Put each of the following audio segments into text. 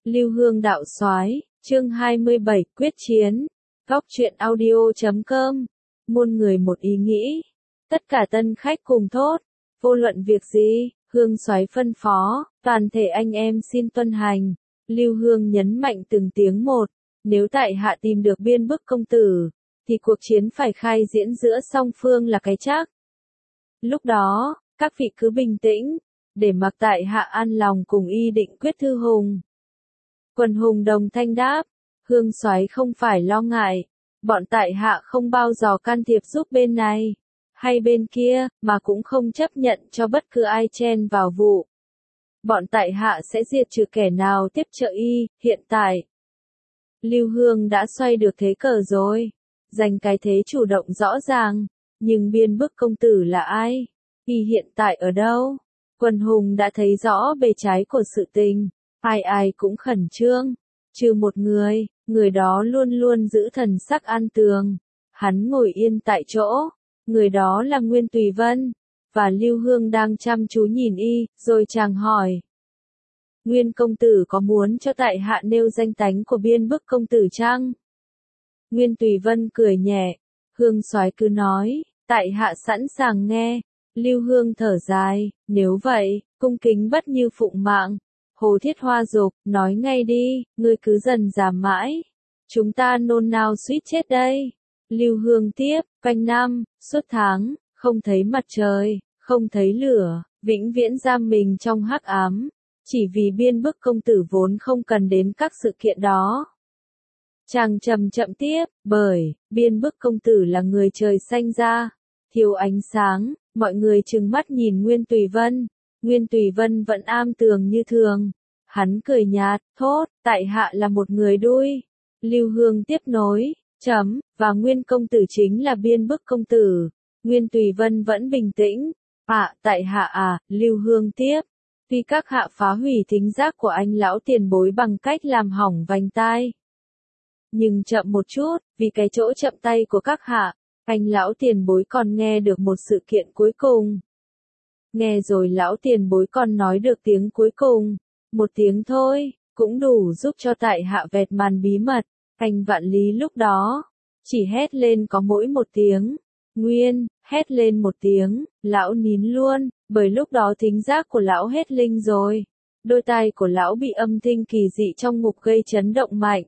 Lưu Hương đạo soái, chương 27, quyết chiến. Góc truyện audio.com. Muôn người một ý nghĩ. Tất cả tân khách cùng thốt. Vô luận việc gì, Hương soái phân phó, toàn thể anh em xin tuân hành. Lưu Hương nhấn mạnh từng tiếng một. Nếu tại hạ tìm được biên bức công tử, thì cuộc chiến phải khai diễn giữa song phương là cái chắc. Lúc đó, các vị cứ bình tĩnh, để mặc tại hạ an lòng cùng y định quyết thư hùng. Quần hùng đồng thanh đáp, Hương soái không phải lo ngại, bọn tại hạ không bao giờ can thiệp giúp bên này, hay bên kia, mà cũng không chấp nhận cho bất cứ ai chen vào vụ. Bọn tại hạ sẽ diệt trừ kẻ nào tiếp trợ y, hiện tại. Lưu Hương đã xoay được thế cờ rồi, giành cái thế chủ động rõ ràng, nhưng biên bức công tử là ai? Y hiện tại ở đâu? Quần hùng đã thấy rõ bề trái của sự tình, ai ai cũng khẩn trương, trừ một người đó luôn luôn giữ thần sắc an tường, hắn ngồi yên tại chỗ, người đó là Nguyên Tùy Vân, và Lưu Hương đang chăm chú nhìn y, rồi chàng hỏi. Nguyên công tử có muốn cho tại hạ nêu danh tánh của biên bức công tử chăng? Nguyên Tùy Vân cười nhẹ, Hương soái cứ nói, tại hạ sẵn sàng nghe. Lưu Hương thở dài, nếu vậy, cung kính bất như phụng mạng. Hồ Thiết Hoa dục, nói ngay đi, ngươi cứ dần giảm mãi. Chúng ta nôn nao suýt chết đây. Lưu Hương tiếp, quanh năm, suốt tháng, không thấy mặt trời, không thấy lửa, vĩnh viễn giam mình trong hắc ám. Chỉ vì biên bức công tử vốn không cần đến các sự kiện đó. Chàng chậm chậm tiếp, bởi, biên bức công tử là người trời sanh ra, thiếu ánh sáng, mọi người trừng mắt nhìn Nguyên Tùy Vân. Nguyên Tùy Vân vẫn am tường như thường. Hắn cười nhạt, thốt, tại hạ là một người đuôi. Lưu Hương tiếp nối, và Nguyên công tử chính là biên bức công tử. Nguyên Tùy Vân vẫn bình tĩnh. Tại hạ Lưu Hương tiếp. Tuy các hạ phá hủy thính giác của anh lão tiền bối bằng cách làm hỏng vành tai. Nhưng chậm một chút, vì cái chỗ chậm tay của các hạ, anh lão tiền bối còn nghe được một sự kiện cuối cùng. Nghe rồi lão tiền bối còn nói được tiếng cuối cùng. Một tiếng thôi, cũng đủ giúp cho tại hạ vẹt màn bí mật. Anh Vạn Lý lúc đó, chỉ hét lên có mỗi một tiếng. Nguyên, hét lên một tiếng, lão nín luôn, bởi lúc đó thính giác của lão hết linh rồi. Đôi tai của lão bị âm thanh kỳ dị trong ngục gây chấn động mạnh.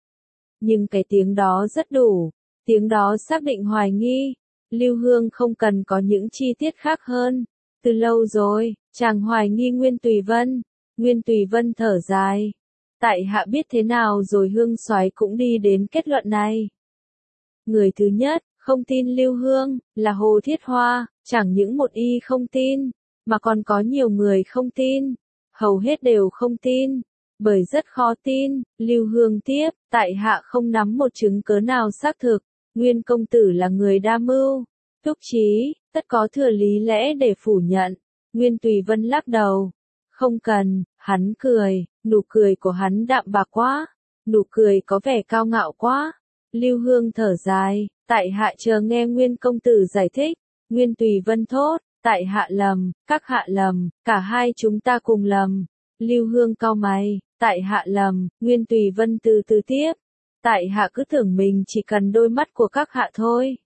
Nhưng cái tiếng đó rất đủ, tiếng đó xác định hoài nghi. Lưu Hương không cần có những chi tiết khác hơn. Từ lâu rồi, chàng hoài nghi Nguyên Tùy Vân. Nguyên Tùy Vân thở dài. Tại hạ biết thế nào rồi Hương soái cũng đi đến kết luận này. Người thứ nhất, không tin Lưu Hương, là Hồ Thiết Hoa, chẳng những một y không tin, mà còn có nhiều người không tin. Hầu hết đều không tin, bởi rất khó tin. Lưu Hương tiếp, tại hạ không nắm một chứng cớ nào xác thực. Nguyên công tử là người đa mưu, túc trí, tất có thừa lý lẽ để phủ nhận. Nguyên Tùy Vân lắc đầu. Không cần, hắn cười, nụ cười của hắn đạm bạc quá, nụ cười có vẻ cao ngạo quá. Lưu Hương thở dài, tại hạ chờ nghe Nguyên công tử giải thích. Nguyên Tùy Vân thốt, tại hạ lầm, các hạ lầm, cả hai chúng ta cùng lầm. Lưu Hương cau mày, tại hạ lầm. Nguyên Tùy Vân từ từ tiếp, tại hạ cứ tưởng mình chỉ cần đôi mắt của các hạ thôi.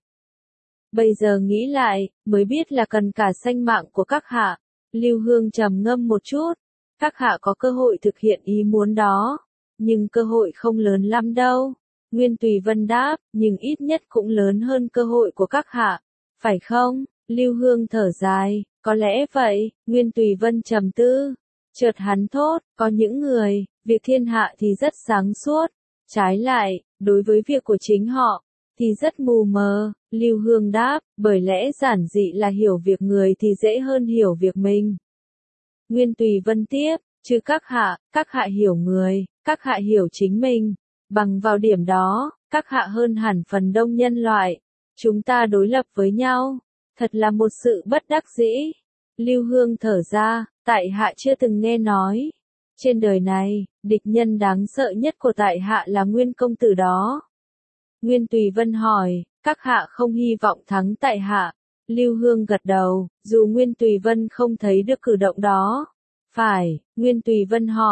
Bây giờ nghĩ lại, mới biết là cần cả sanh mạng của các hạ. Lưu Hương trầm ngâm một chút. Các hạ có cơ hội thực hiện ý muốn đó, nhưng cơ hội không lớn lắm đâu. Nguyên Tùy Vân đáp, nhưng ít nhất cũng lớn hơn cơ hội của các hạ, phải không? Lưu Hương thở dài, có lẽ vậy. Nguyên Tùy Vân trầm tư. Chợt hắn thốt, có những người, việc thiên hạ thì rất sáng suốt. Trái lại, đối với việc của chính họ, thì rất mù mờ. Lưu Hương đáp, bởi lẽ giản dị là hiểu việc người thì dễ hơn hiểu việc mình. Nguyên Tùy Vân tiếp, chứ các hạ hiểu người, các hạ hiểu chính mình. Bằng vào điểm đó, các hạ hơn hẳn phần đông nhân loại. Chúng ta đối lập với nhau. Thật là một sự bất đắc dĩ. Lưu Hương thở ra, tại hạ chưa từng nghe nói. Trên đời này, địch nhân đáng sợ nhất của tại hạ là Nguyên công tử đó. Nguyên Tùy Vân hỏi, các hạ không hy vọng thắng tại hạ. Lưu Hương gật đầu, dù Nguyên Tùy Vân không thấy được cử động đó. Phải, Nguyên Tùy Vân hỏi,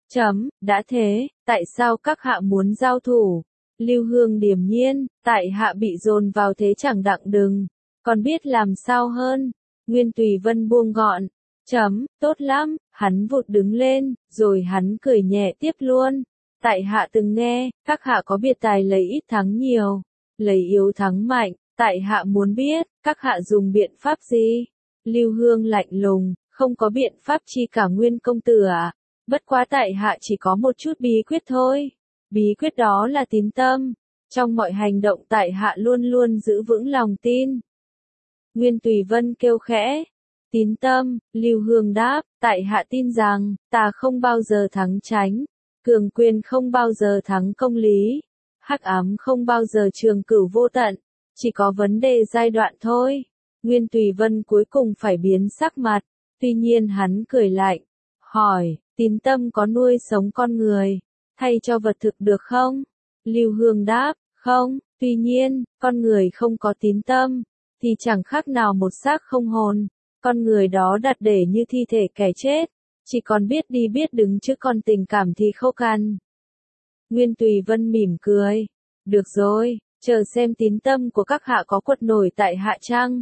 Đã thế, tại sao các hạ muốn giao thủ? Lưu Hương điềm nhiên, tại hạ bị dồn vào thế chẳng đặng đừng, còn biết làm sao hơn. Nguyên Tùy Vân buông gọn. Tốt lắm, hắn vụt đứng lên, rồi hắn cười nhẹ tiếp luôn. Tại hạ từng nghe, các hạ có biệt tài lấy ít thắng nhiều, lấy yếu thắng mạnh, tại hạ muốn biết, các hạ dùng biện pháp gì? Lưu Hương lạnh lùng, không có biện pháp chi cả Nguyên công tử ạ. Bất quá tại hạ chỉ có một chút bí quyết thôi. Bí quyết đó là tín tâm. Trong mọi hành động tại hạ luôn luôn giữ vững lòng tin. Nguyên Tùy Vân kêu khẽ. Tín tâm, Lưu Hương đáp, tại hạ tin rằng, ta không bao giờ thắng chánh, cường quyền không bao giờ thắng công lý, hắc ám không bao giờ trường cửu vô tận, chỉ có vấn đề giai đoạn thôi. Nguyên Tùy Vân cuối cùng phải biến sắc mặt, tuy nhiên hắn cười lạnh, hỏi, tín tâm có nuôi sống con người, thay cho vật thực được không? Lưu Hương đáp, không, tuy nhiên, con người không có tín tâm, thì chẳng khác nào một xác không hồn. Con người đó đặt để như thi thể kẻ chết, chỉ còn biết đi biết đứng chứ còn tình cảm thì khô cằn. Nguyên Tùy Vân mỉm cười. Được rồi, chờ xem tín tâm của các hạ có quật nổi tại hạ chăng.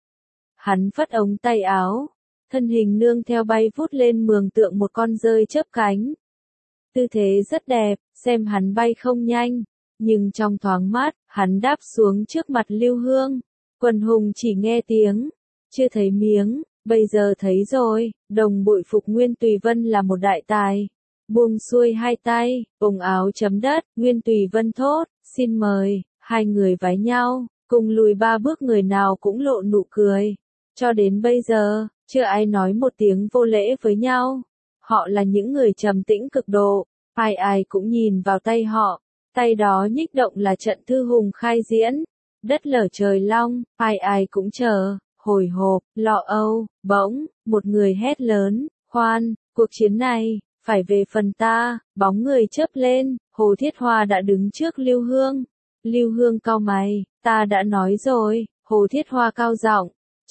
Hắn phất ống tay áo, thân hình nương theo bay vút lên mường tượng một con dơi chớp cánh. Tư thế rất đẹp, xem hắn bay không nhanh, nhưng trong thoáng mát, hắn đáp xuống trước mặt Lưu Hương. Quần hùng chỉ nghe tiếng, chưa thấy miếng, bây giờ thấy rồi, đồng bội phục Nguyên Tùy Vân là một đại tài. Buông xuôi hai tay, ống áo chấm đất, Nguyên Tùy Vân thốt, xin mời, hai người vái nhau, cùng lùi ba bước người nào cũng lộ nụ cười. Cho đến bây giờ, chưa ai nói một tiếng vô lễ với nhau. Họ là những người trầm tĩnh cực độ, ai ai cũng nhìn vào tay họ, tay đó nhích động là trận thư hùng khai diễn. Đất lở trời long, ai ai cũng chờ, hồi hộp, lo âu, bỗng, một người hét lớn, khoan, cuộc chiến này, phải về phần ta, bóng người chớp lên, Hồ Thiết Hoa đã đứng trước Lưu Hương. Lưu Hương cau mày, ta đã nói rồi, Hồ Thiết Hoa cao giọng,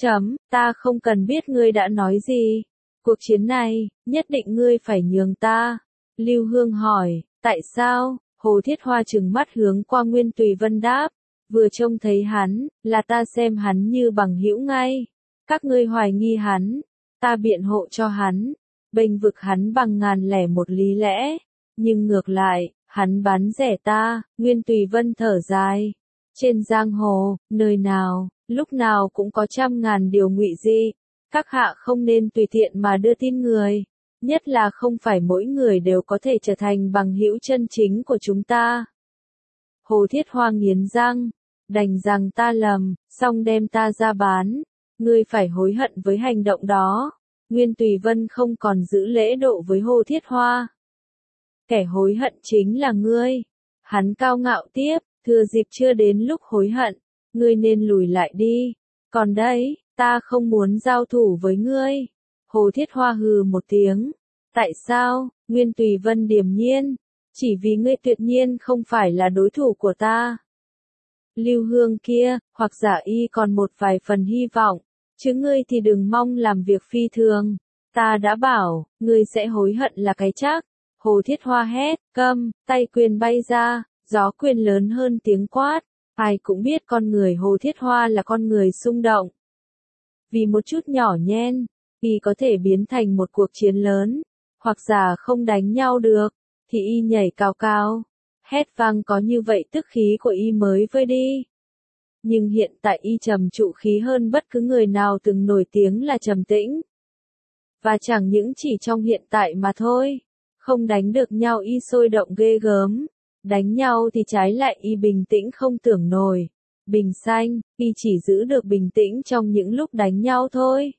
ta không cần biết ngươi đã nói gì. Cuộc chiến này, nhất định ngươi phải nhường ta. Lưu Hương hỏi, tại sao? Hồ Thiết Hoa trừng mắt hướng qua Nguyên Tùy Vân đáp. Vừa trông thấy hắn, là ta xem hắn như bằng hữu ngay. Các ngươi hoài nghi hắn, ta biện hộ cho hắn, bênh vực hắn bằng ngàn lẻ một lý lẽ. Nhưng ngược lại, hắn bán rẻ ta, Nguyên Tùy Vân thở dài. Trên giang hồ, nơi nào, lúc nào cũng có trăm ngàn điều ngụy dị. Các hạ không nên tùy tiện mà đưa tin người. Nhất là không phải mỗi người đều có thể trở thành bằng hữu chân chính của chúng ta. Hồ Thiết Hoa nghiến răng. Đành rằng ta lầm, xong đem ta ra bán. Ngươi phải hối hận với hành động đó. Nguyên Tùy Vân không còn giữ lễ độ với Hồ Thiết Hoa. Kẻ hối hận chính là ngươi. Hắn cao ngạo tiếp, thừa dịp chưa đến lúc hối hận, ngươi nên lùi lại đi. Còn đấy, ta không muốn giao thủ với ngươi. Hồ Thiết Hoa hừ một tiếng. Tại sao? Nguyên Tùy Vân điềm nhiên. Chỉ vì ngươi tuyệt nhiên không phải là đối thủ của ta. Lưu Hương kia, hoặc giả y còn một vài phần hy vọng, chứ ngươi thì đừng mong làm việc phi thường. Ta đã bảo, ngươi sẽ hối hận là cái chắc. Hồ Thiết Hoa hét, câm, tay quyền bay ra, gió quyền lớn hơn tiếng quát. Ai cũng biết con người Hồ Thiết Hoa là con người xung động. Vì một chút nhỏ nhen, y có thể biến thành một cuộc chiến lớn, hoặc giả không đánh nhau được, thì y nhảy cao cao. Hét vang có như vậy tức khí của y mới vơi đi. Nhưng hiện tại y trầm trụ khí hơn bất cứ người nào từng nổi tiếng là trầm tĩnh. Và chẳng những chỉ trong hiện tại mà thôi. Không đánh được nhau y sôi động ghê gớm. Đánh nhau thì trái lại y bình tĩnh không tưởng nổi. Bình xanh, y chỉ giữ được bình tĩnh trong những lúc đánh nhau thôi.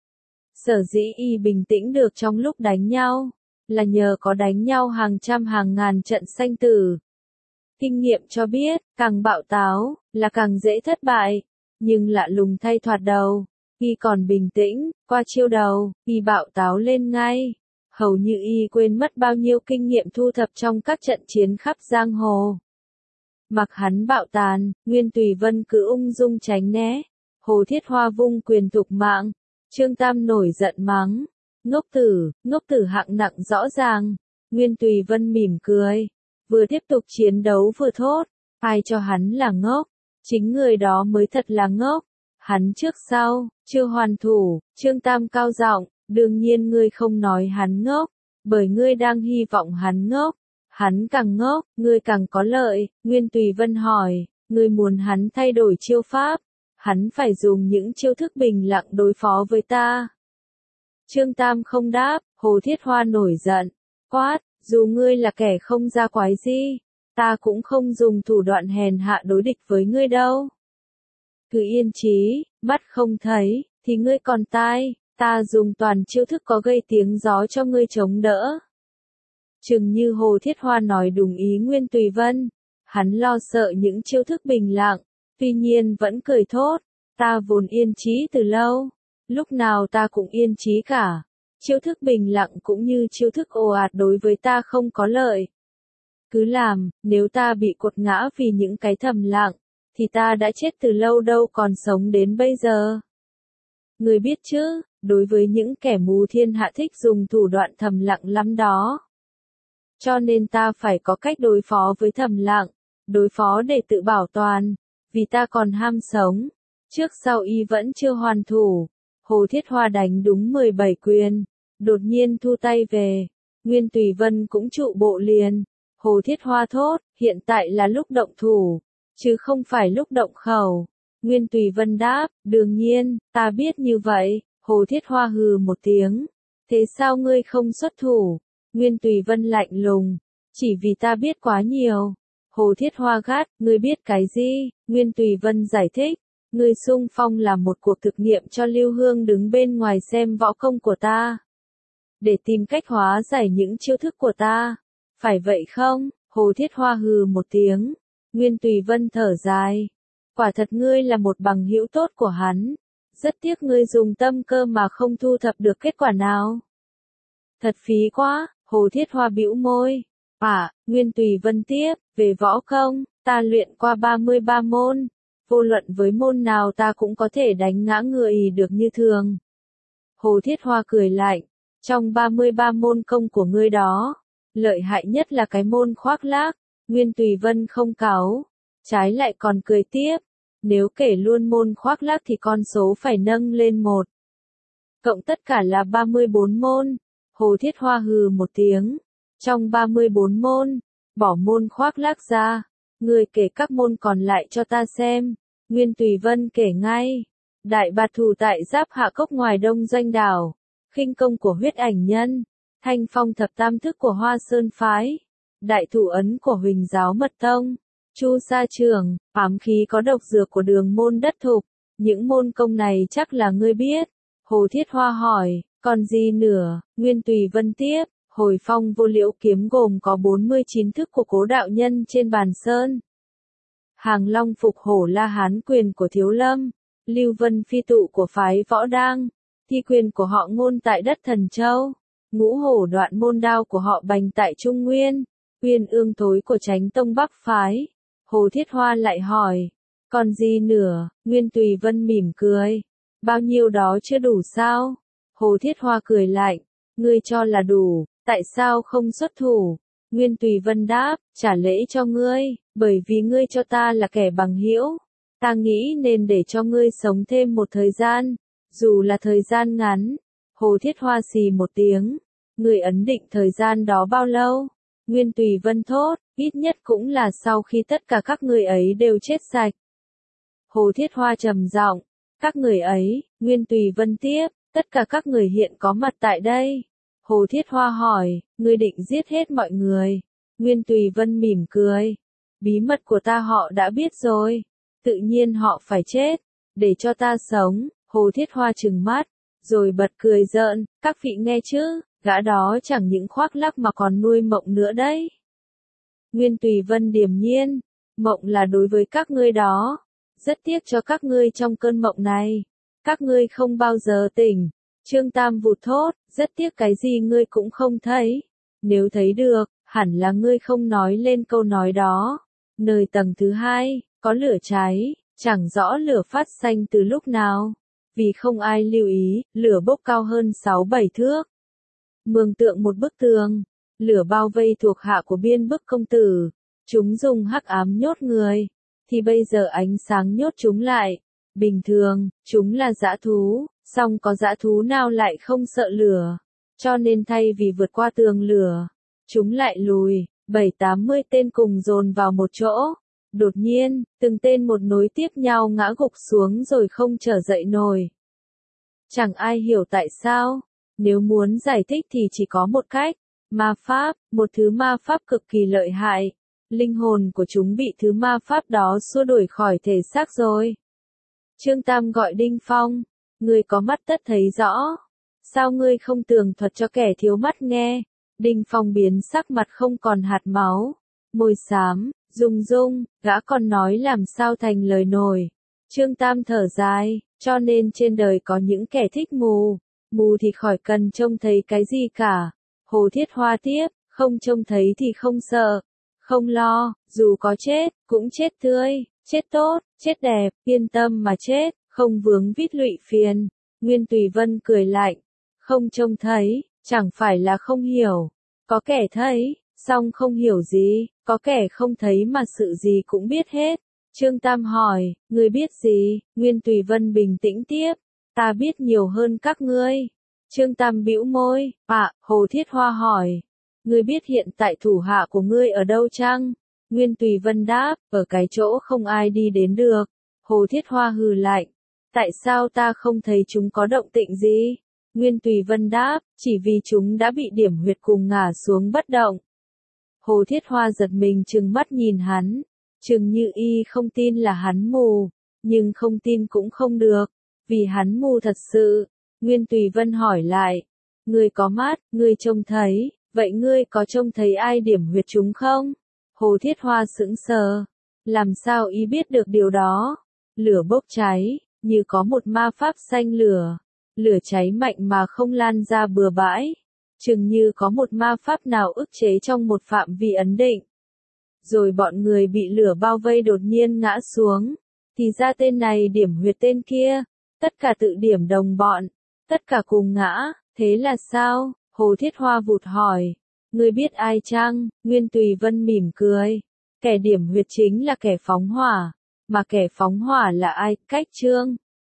Sở dĩ y bình tĩnh được trong lúc đánh nhau, là nhờ có đánh nhau hàng trăm hàng ngàn trận sanh tử. Kinh nghiệm cho biết, càng bạo táo, là càng dễ thất bại. Nhưng lạ lùng thay thoạt đầu, y còn bình tĩnh, qua chiêu đầu, y bạo táo lên ngay. Hầu như y quên mất bao nhiêu kinh nghiệm thu thập trong các trận chiến khắp giang hồ. Mặc hắn bạo tàn, Nguyên Tùy Vân cứ ung dung tránh né. Hồ Thiết Hoa vung quyền thục mạng. Trương Tam nổi giận mắng. Ngốc tử hạng nặng rõ ràng. Nguyên Tùy Vân mỉm cười, vừa tiếp tục chiến đấu vừa thốt, ai cho hắn là ngốc, chính người đó mới thật là ngốc, hắn trước sau, chưa hoàn thủ, Trương Tam cao giọng, đương nhiên ngươi không nói hắn ngốc, bởi ngươi đang hy vọng hắn ngốc, hắn càng ngốc, ngươi càng có lợi, Nguyên Tùy Vân hỏi, ngươi muốn hắn thay đổi chiêu pháp, hắn phải dùng những chiêu thức bình lặng đối phó với ta. Trương Tam không đáp, Hồ Thiết Hoa nổi giận, quát, dù ngươi là kẻ không ra quái gì, ta cũng không dùng thủ đoạn hèn hạ đối địch với ngươi đâu. Cứ yên trí, mắt không thấy, thì ngươi còn tai, ta dùng toàn chiêu thức có gây tiếng gió cho ngươi chống đỡ. Chừng như Hồ Thiết Hoa nói đúng ý Nguyên Tùy Vân, hắn lo sợ những chiêu thức bình lặng, tuy nhiên vẫn cười thốt, ta vốn yên trí từ lâu, lúc nào ta cũng yên trí cả, chiêu thức bình lặng cũng như chiêu thức ồ ạt đối với ta không có lợi. Cứ làm, nếu ta bị quật ngã vì những cái thầm lặng, thì ta đã chết từ lâu đâu còn sống đến bây giờ. Người biết chứ, đối với những kẻ mù thiên hạ thích dùng thủ đoạn thầm lặng lắm đó. Cho nên ta phải có cách đối phó với thầm lặng, đối phó để tự bảo toàn, vì ta còn ham sống. Trước sau y vẫn chưa hoàn thủ, Hồ Thiết Hoa đánh đúng 17 quyền, đột nhiên thu tay về, Nguyên Tùy Vân cũng trụ bộ liền. Hồ Thiết Hoa thốt, hiện tại là lúc động thủ, chứ không phải lúc động khẩu. Nguyên Tùy Vân đáp, đương nhiên, ta biết như vậy. Hồ Thiết Hoa hừ một tiếng, thế sao ngươi không xuất thủ? Nguyên Tùy Vân lạnh lùng, chỉ vì ta biết quá nhiều. Hồ Thiết Hoa gắt, ngươi biết cái gì? Nguyên Tùy Vân giải thích, ngươi xung phong là một cuộc thực nghiệm cho Lưu Hương đứng bên ngoài xem võ công của ta, để tìm cách hóa giải những chiêu thức của ta. Phải vậy không? Hồ Thiết Hoa hừ một tiếng. Nguyên Tùy Vân thở dài. Quả thật ngươi là một bằng hữu tốt của hắn. Rất tiếc ngươi dùng tâm cơ mà không thu thập được kết quả nào. Thật phí quá, Hồ Thiết Hoa bĩu môi. Nguyên Tùy Vân tiếp, về võ công, ta luyện qua 33 môn. Vô luận với môn nào ta cũng có thể đánh ngã người được như thường. Hồ Thiết Hoa cười lạnh. Trong 33 môn công của ngươi đó, lợi hại nhất là cái môn khoác lác. Nguyên Tùy Vân không cáu, trái lại còn cười tiếp. Nếu kể luôn môn khoác lác thì con số phải nâng lên 1. Cộng tất cả là 34 môn. Hồ Thiết Hoa hừ một tiếng. Trong 34 môn, bỏ môn khoác lác ra, ngươi kể các môn còn lại cho ta xem. Nguyên Tùy Vân kể ngay. Đại bạt thủ tại Giáp Hạ Cốc ngoài Đông Doanh đảo, khinh công của Huyết Ảnh Nhân, thanh phong thập tam thức của Hoa Sơn Phái, đại thủ ấn của Huỳnh Giáo Mật Tông, Chu Sa Trường, ám khí có độc dược của Đường Môn Đất Thục. Những môn công này chắc là ngươi biết. Hồ Thiết Hoa hỏi, còn gì nữa? Nguyên Tùy Vân tiếp, Hồi Phong Vô Liễu kiếm gồm có 49 thức của Cố đạo nhân trên bàn sơn. Hàng Long Phục Hổ La Hán quyền của Thiếu Lâm, Lưu Vân Phi tụ của phái Võ Đang, thi quyền của họ Ngôn tại đất Thần Châu, Ngũ Hổ Đoạn môn đao của họ Bành tại Trung Nguyên, Uyên Ương Thối của Chánh Tông Bắc phái. Hồ Thiết Hoa lại hỏi, còn gì nữa? Nguyên Tùy Vân mỉm cười, bao nhiêu đó chưa đủ sao? Hồ Thiết Hoa cười lạnh, ngươi cho là đủ, tại sao không xuất thủ? Nguyên Tùy Vân đáp, trả lễ cho ngươi, bởi vì ngươi cho ta là kẻ bằng hữu, ta nghĩ nên để cho ngươi sống thêm một thời gian, dù là thời gian ngắn. Hồ Thiết Hoa xì một tiếng, ngươi ấn định thời gian đó bao lâu? Nguyên Tùy Vân thốt, ít nhất cũng là sau khi tất cả các người ấy đều chết sạch. Hồ Thiết Hoa trầm giọng, các người ấy. Nguyên Tùy Vân tiếp, tất cả các người hiện có mặt tại đây. Hồ Thiết Hoa hỏi, ngươi định giết hết mọi người? Nguyên Tùy Vân mỉm cười, bí mật của ta họ đã biết rồi, tự nhiên họ phải chết, để cho ta sống. Hồ Thiết Hoa trừng mắt, rồi bật cười giỡn, các vị nghe chứ, gã đó chẳng những khoác lác mà còn nuôi mộng nữa đấy. Nguyên Tùy Vân điềm nhiên, mộng là đối với các ngươi đó, rất tiếc cho các ngươi trong cơn mộng này, các ngươi không bao giờ tỉnh. Trương Tam vụt thốt, rất tiếc cái gì ngươi cũng không thấy, nếu thấy được, hẳn là ngươi không nói lên câu nói đó. Nơi tầng thứ 2, có lửa cháy, chẳng rõ lửa phát xanh từ lúc nào, vì không ai lưu ý, lửa bốc cao hơn 6-7 thước. Mường tượng một bức tường, lửa bao vây thuộc hạ của Biên Bức công tử, chúng dùng hắc ám nhốt người, thì bây giờ ánh sáng nhốt chúng lại. Bình thường, chúng là dã thú, song có dã thú nào lại không sợ lửa, cho nên thay vì vượt qua tường lửa, chúng lại lùi, 70-80 tên cùng dồn vào một chỗ. Đột nhiên, từng tên một nối tiếp nhau ngã gục xuống rồi không trở dậy nổi. Chẳng ai hiểu tại sao, nếu muốn giải thích thì chỉ có một cách, ma pháp, một thứ ma pháp cực kỳ lợi hại. Linh hồn của chúng bị thứ ma pháp đó xua đuổi khỏi thể xác rồi. Trương Tam gọi Đinh Phong, ngươi có mắt tất thấy rõ. Sao ngươi không tường thuật cho kẻ thiếu mắt nghe? Đinh Phong biến sắc mặt không còn hạt máu, môi xám, rung rung, gã còn nói làm sao thành lời nổi. Trương Tam thở dài, cho nên trên đời có những kẻ thích mù, mù thì khỏi cần trông thấy cái gì cả. Hồ Thiết Hoa tiếp, không trông thấy thì không sợ, không lo, dù có chết, cũng chết tươi, chết tốt, chết đẹp, yên tâm mà chết, không vướng vít lụy phiền. Nguyên Tùy Vân cười lạnh, không trông thấy, chẳng phải là không hiểu, có kẻ thấy, song không hiểu gì, có kẻ không thấy mà sự gì cũng biết hết. Trương Tam hỏi, ngươi biết gì? Nguyên Tùy Vân bình tĩnh tiếp, ta biết nhiều hơn các ngươi. Trương Tam bĩu môi, Hồ Thiết Hoa hỏi, ngươi biết hiện tại thủ hạ của ngươi ở đâu chăng? Nguyên Tùy Vân đáp, ở cái chỗ không ai đi đến được. Hồ Thiết Hoa hừ lạnh, tại sao ta không thấy chúng có động tĩnh gì? Nguyên Tùy Vân đáp, chỉ vì chúng đã bị điểm huyệt cùng ngả xuống bất động. Hồ Thiết Hoa giật mình trừng mắt nhìn hắn, chừng như y không tin là hắn mù, nhưng không tin cũng không được, vì hắn mù thật sự. Nguyên Tùy Vân hỏi lại, ngươi có mắt, ngươi trông thấy, vậy ngươi có trông thấy ai điểm huyệt chúng không? Hồ Thiết Hoa sững sờ, làm sao y biết được điều đó? Lửa bốc cháy, như có một ma pháp xanh lửa, lửa cháy mạnh mà không lan ra bừa bãi, chừng như có một ma pháp nào ức chế trong một phạm vi ấn định. Rồi bọn người bị lửa bao vây đột nhiên ngã xuống, thì ra tên này điểm huyệt tên kia, tất cả tự điểm đồng bọn, tất cả cùng ngã, thế là sao? Hồ Thiết Hoa vụt hỏi, ngươi biết ai chăng? Nguyên Tùy Vân mỉm cười, kẻ điểm huyệt chính là kẻ phóng hỏa, mà kẻ phóng hỏa là ai? Cách Trương